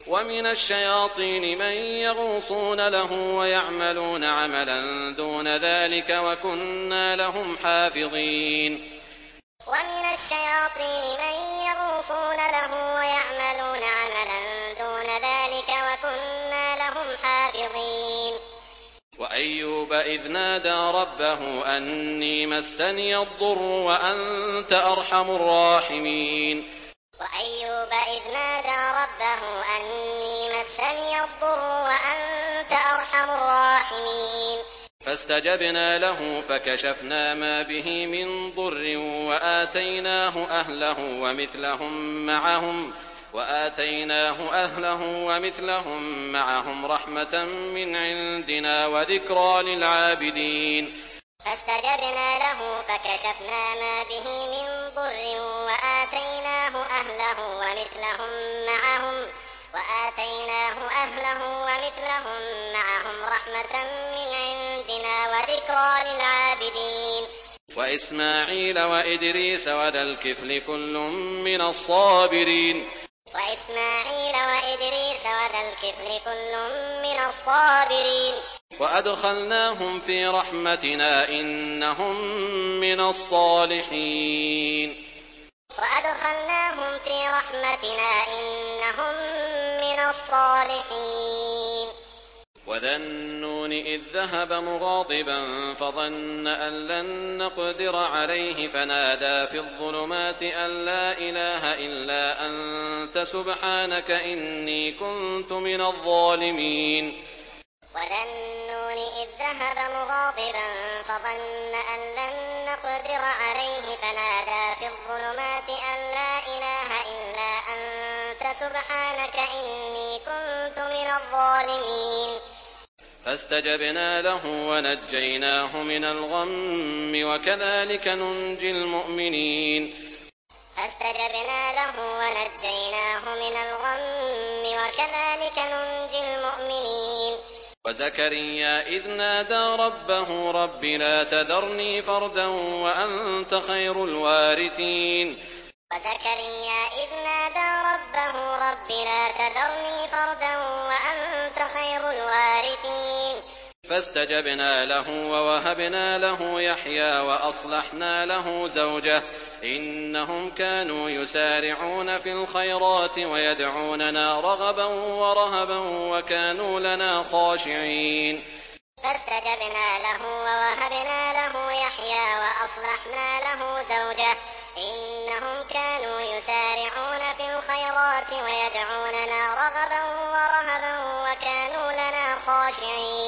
ومن الشياطين من يغوصون له ويعملون عملا دون ذلك وكنا لهم حافظين. ومن الشياطين من يغوصون له ويعملون عملا دون ذلك وكنا لهم حافظين. وأيوب إذ نادى ربه أني مسني الضر وأنت أرحم الراحمين. وأيوب إذ نادى ربه أني مسني الضر وأنت أرحم الراحمين. فاستجبنا له فكشفنا ما به من ضر وآتيناه أهله ومثلهم معهم رحمة من عندنا وذكرى للعابدين. فاستجبنا له فكشفنا ما به من ضر وآتيناه أهله ومثلهم معهم رحمة من عندنا وذكرى للعابدين. وإسماعيل وإدريس وذا الكفل كل من الصابرين. وأدخلناهم في رحمتنا إنهم من الصالحين. وذا النون إذ ذهب مغاضبا فظن أن لن نقدر عليه فنادى في الظلمات أن لا إله إلا أنت سبحانك إني كنت من الظالمين. وذا النون إذ ذهب مغاضبا فظن أن لن نقدر عليه فنادى في الظلمات أن لا إله إلا أنت سبحانك إني كنت من الظالمين. فاستجبنا له ونجيناه من الغم وكذلك ننجي المؤمنين. وزكريا إذ نادى ربه رب لا تذرني فردا وأنت خير الوارثين. فاستجبنا له ووهبنا له يحيى وأصلحنا له زوجه إنهم كانوا يسارعون في الخيرات ويدعوننا رغبا ورهبا وكانوا لنا خاشعين. فاستجبنا له ووهبنا له يحيى وأصلحنا له زوجه إنهم كانوا يسارعون في الخيرات ويدعوننا رغبا ورهبا وكانوا لنا خاشعين.